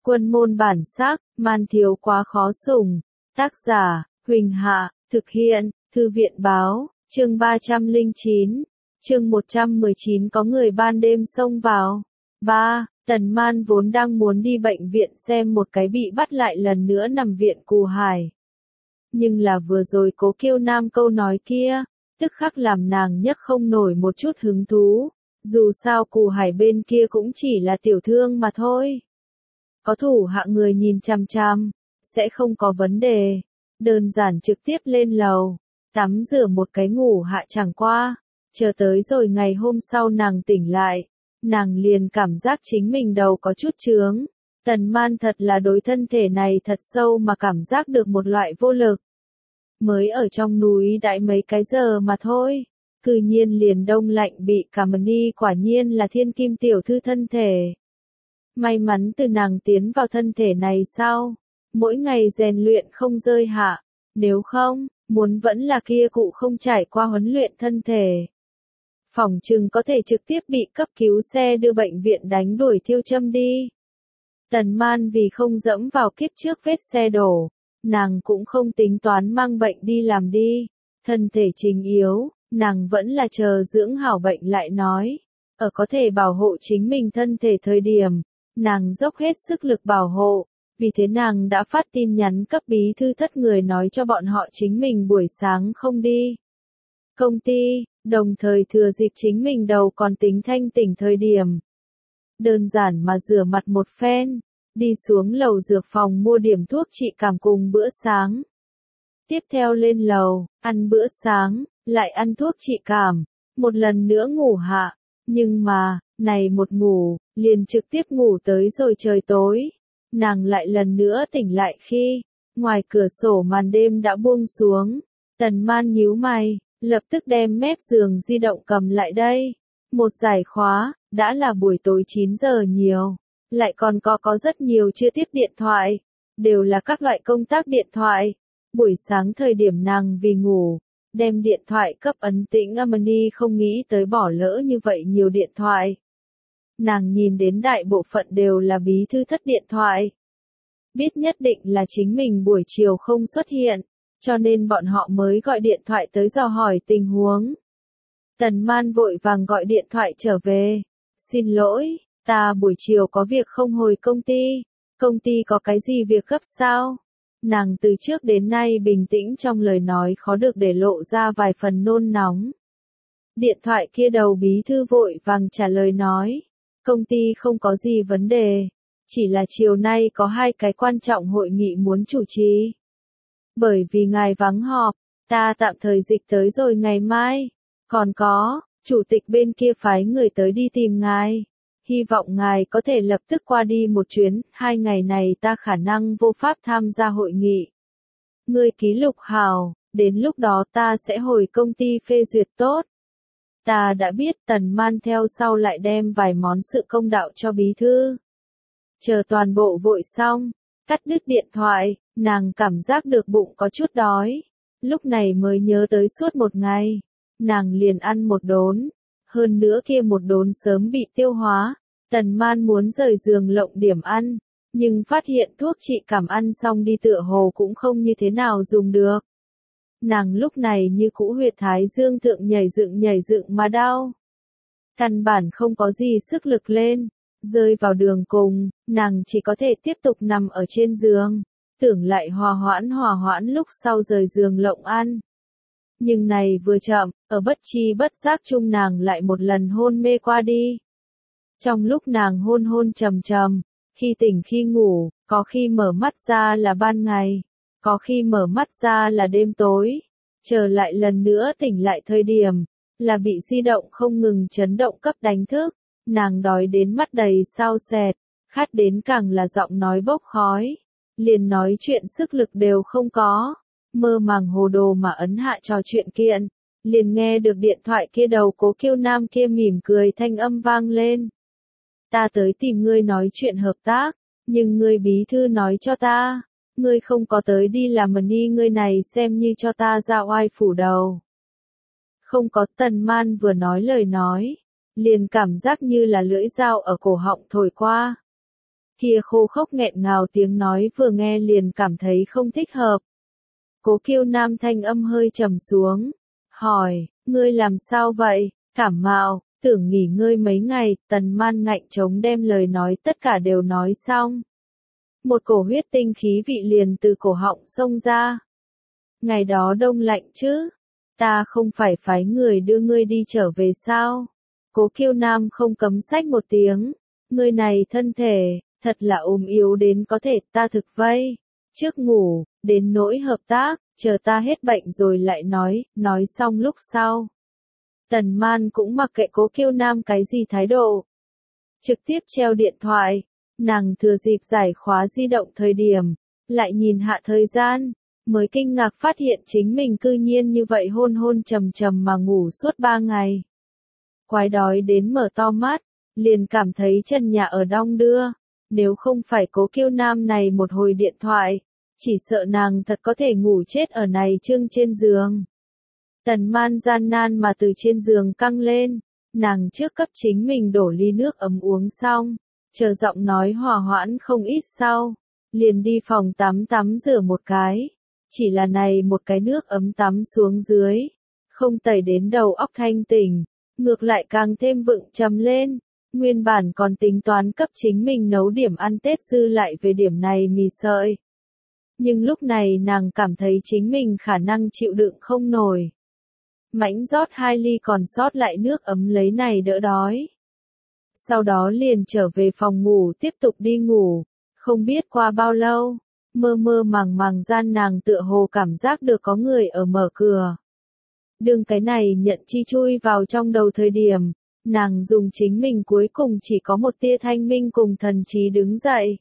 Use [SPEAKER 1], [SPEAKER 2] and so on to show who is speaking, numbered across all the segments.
[SPEAKER 1] Quân môn bản sắc, man thiếu quá khó sủng. Tác giả, Huỳnh Hạ, thực hiện, Thư viện báo, chương 309, chương 119 có người ban đêm xông vào. 3. Tần Man vốn đang muốn đi bệnh viện xem một cái bị bắt lại lần nữa nằm viện Cù Hải. Nhưng là vừa rồi Cố Kiêu Nam câu nói kia, tức khắc làm nàng nhấc không nổi một chút hứng thú. Dù sao Cù Hải bên kia cũng chỉ là tiểu thương mà thôi. Có thủ hạ người nhìn chằm chằm, sẽ không có vấn đề. Đơn giản trực tiếp lên lầu, tắm rửa một cái ngủ hạ chẳng qua. Chờ tới rồi ngày hôm sau nàng tỉnh lại, nàng liền cảm giác chính mình đầu có chút chướng. Tần Man thật là đối thân thể này thật sâu mà cảm giác được một loại vô lực. Mới ở trong núi đãi mấy cái giờ mà thôi, cư nhiên liền đông lạnh bị cả mani, quả nhiên là thiên kim tiểu thư thân thể. May mắn từ nàng tiến vào thân thể này sau, mỗi ngày rèn luyện không rơi hạ, nếu không, muốn vẫn là kia cụ không trải qua huấn luyện thân thể. Phỏng chừng có thể trực tiếp bị cấp cứu xe đưa bệnh viện đánh đuổi thiêu châm đi. Tần Man vì không dẫm vào kiếp trước vết xe đổ, nàng cũng không tính toán mang bệnh đi làm đi. Thân thể trình yếu, nàng vẫn là chờ dưỡng hảo bệnh lại nói. Ở có thể bảo hộ chính mình thân thể thời điểm, nàng dốc hết sức lực bảo hộ. Vì thế nàng đã phát tin nhắn cấp bí thư thất người nói cho bọn họ chính mình buổi sáng không đi công ty, đồng thời thừa dịp chính mình đầu còn tính thanh tỉnh thời điểm. Đơn giản mà rửa mặt một phen, đi xuống lầu dược phòng mua điểm thuốc trị cảm cùng bữa sáng. Tiếp theo lên lầu, ăn bữa sáng, lại ăn thuốc trị cảm, một lần nữa ngủ hạ. Nhưng mà, này một ngủ, liền trực tiếp ngủ tới rồi trời tối. Nàng lại lần nữa tỉnh lại khi, ngoài cửa sổ màn đêm đã buông xuống. Tần Man nhíu mày, lập tức đem mép giường di động cầm lại đây. Một giải khóa, đã là buổi tối 9 giờ nhiều. Lại còn có rất nhiều chưa tiếp điện thoại. Đều là các loại công tác điện thoại. Buổi sáng thời điểm nàng vì ngủ, đem điện thoại cấp ấn tĩnh Amani, không nghĩ tới bỏ lỡ như vậy nhiều điện thoại. Nàng nhìn đến đại bộ phận đều là bí thư thất điện thoại. Biết nhất định là chính mình buổi chiều không xuất hiện, cho nên bọn họ mới gọi điện thoại tới dò hỏi tình huống. Tần Man vội vàng gọi điện thoại trở về. Xin lỗi, ta buổi chiều có việc không hồi công ty có cái gì việc gấp sao? Nàng từ trước đến nay bình tĩnh trong lời nói khó được để lộ ra vài phần nôn nóng. Điện thoại kia đầu bí thư vội vàng trả lời nói. Công ty không có gì vấn đề, chỉ là chiều nay có 2 cái quan trọng hội nghị muốn chủ trì. Bởi vì ngài vắng họp, ta tạm thời dịch tới rồi ngày mai. Còn có, chủ tịch bên kia phái người tới đi tìm ngài. Hy vọng ngài có thể lập tức qua đi một chuyến, 2 ngày này ta khả năng vô pháp tham gia hội nghị. Ngươi ký lục hào, đến lúc đó ta sẽ hồi công ty phê duyệt tốt. Ta đã biết. Tần Man theo sau lại đem vài món sự công đạo cho bí thư. Chờ toàn bộ vội xong, cắt đứt điện thoại, nàng cảm giác được bụng có chút đói. Lúc này mới nhớ tới suốt một ngày, nàng liền ăn một đốn. Hơn nữa kia một đốn sớm bị tiêu hóa. Tần Man muốn rời giường lộng điểm ăn, nhưng phát hiện thuốc trị cảm ăn xong đi tựa hồ cũng không như thế nào dùng được. Nàng lúc này như cũ huyệt thái dương thượng nhảy dựng mà đau. Căn bản không có gì sức lực lên. Rơi vào đường cùng, nàng chỉ có thể tiếp tục nằm ở trên giường. Tưởng lại hòa hoãn lúc sau rời giường lộng ăn. Nhưng này vừa chậm, ở bất chi bất giác chung nàng lại một lần hôn mê qua đi. Trong lúc nàng hôn trầm trầm, khi tỉnh khi ngủ, có khi mở mắt ra là ban ngày, có khi mở mắt ra là đêm tối. Trở lại lần nữa tỉnh lại thời điểm, là bị di động không ngừng chấn động cấp đánh thức. Nàng đói đến mắt đầy sao sẹt, khát đến càng là giọng nói bốc khói. Liền nói chuyện sức lực đều không có. Mơ màng hồ đồ mà ấn hạ trò chuyện kiện. Liền nghe được điện thoại kia đầu Cố Kiêu Nam kia mỉm cười thanh âm vang lên. Ta tới tìm ngươi nói chuyện hợp tác, nhưng ngươi bí thư nói cho ta, ngươi không có tới đi làm mani, ngươi này xem như cho ta ra oai phủ đầu. Không có. Tần Man vừa nói lời nói, liền cảm giác như là lưỡi dao ở cổ họng thổi qua. kia khô khốc nghẹn ngào tiếng nói vừa nghe liền cảm thấy không thích hợp. Cố Kiêu Nam thanh âm hơi trầm xuống, hỏi, ngươi làm sao vậy, cảm mạo, tưởng nghỉ ngơi mấy ngày, Tần Man ngạnh chống đem lời nói tất cả đều nói xong. Một cổ huyết tinh khí vị liền từ cổ họng xông ra. Ngày đó đông lạnh chứ, ta không phải phái người đưa ngươi đi trở về sao? Cố Kiêu Nam không cấm xách một tiếng, ngươi này thân thể, thật là ốm yếu đến có thể ta thực vây. Trước ngủ, đến nỗi hợp tác, chờ ta hết bệnh rồi lại nói xong lúc sau. Tần Man cũng mặc kệ Cố Kiêu Nam cái gì thái độ. Trực tiếp treo điện thoại, nàng thừa dịp giải khóa di động thời điểm, lại nhìn hạ thời gian, mới kinh ngạc phát hiện chính mình cư nhiên như vậy hôn hôn trầm trầm mà ngủ suốt 3 ngày. Quái đói đến mở to mắt, liền cảm thấy chân nhà ở đong đưa, nếu không phải Cố Kiêu Nam này một hồi điện thoại, chỉ sợ nàng thật có thể ngủ chết ở này trương trên giường. Tần Man gian nan mà từ trên giường căng lên, nàng trước cấp chính mình đổ ly nước ấm uống xong, chờ giọng nói hòa hoãn không ít sau, liền đi phòng tắm rửa một cái, chỉ là này một cái nước ấm tắm xuống dưới, không tẩy đến đầu óc thanh tỉnh, ngược lại càng thêm vựng trầm lên, nguyên bản còn tính toán cấp chính mình nấu điểm ăn Tết dư lại về điểm này mì sợi. Nhưng lúc này nàng cảm thấy chính mình khả năng chịu đựng không nổi. Mãnh rót 2 ly còn sót lại nước ấm lấy này đỡ đói. Sau đó liền trở về phòng ngủ tiếp tục đi ngủ, không biết qua bao lâu, mơ mơ màng gian nàng tựa hồ cảm giác được có người ở mở cửa. Đương cái này nhận chi chui vào trong đầu thời điểm, nàng dùng chính mình cuối cùng chỉ có một tia thanh minh cùng thần trí đứng dậy.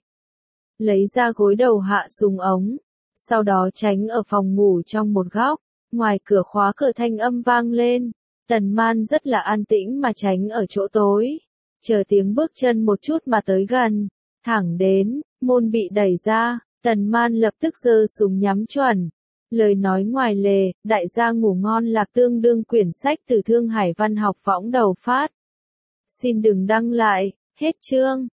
[SPEAKER 1] Lấy ra gối đầu hạ súng ống, sau đó tránh ở phòng ngủ trong một góc, ngoài cửa khóa cửa thanh âm vang lên, Tần Man rất là an tĩnh mà tránh ở chỗ tối, chờ tiếng bước chân một chút mà tới gần, thẳng đến, môn bị đẩy ra, Tần Man lập tức giơ súng nhắm chuẩn. Lời nói ngoài lề, đại gia ngủ ngon lạc tương đương quyển sách từ Thương Hải Văn học võng đầu phát. Xin đừng đăng lại, hết chương.